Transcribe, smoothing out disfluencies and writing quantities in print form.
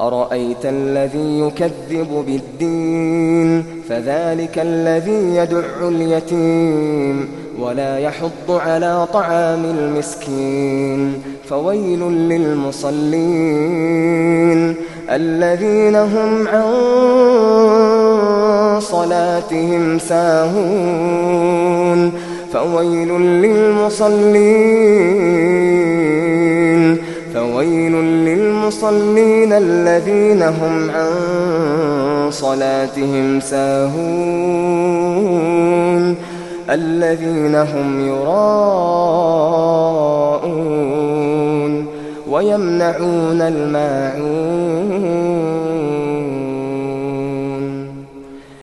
أرأيت الذي يكذب بالدين فذلك الذي يدع اليتيم ولا يحض على طعام المسكين فويل للمصلين الذين هم عن صلاتهم ساهون فويل للمصلين الذين هم عن صلاتهم ساهون الذين هم يراءون ويمنعون الماعون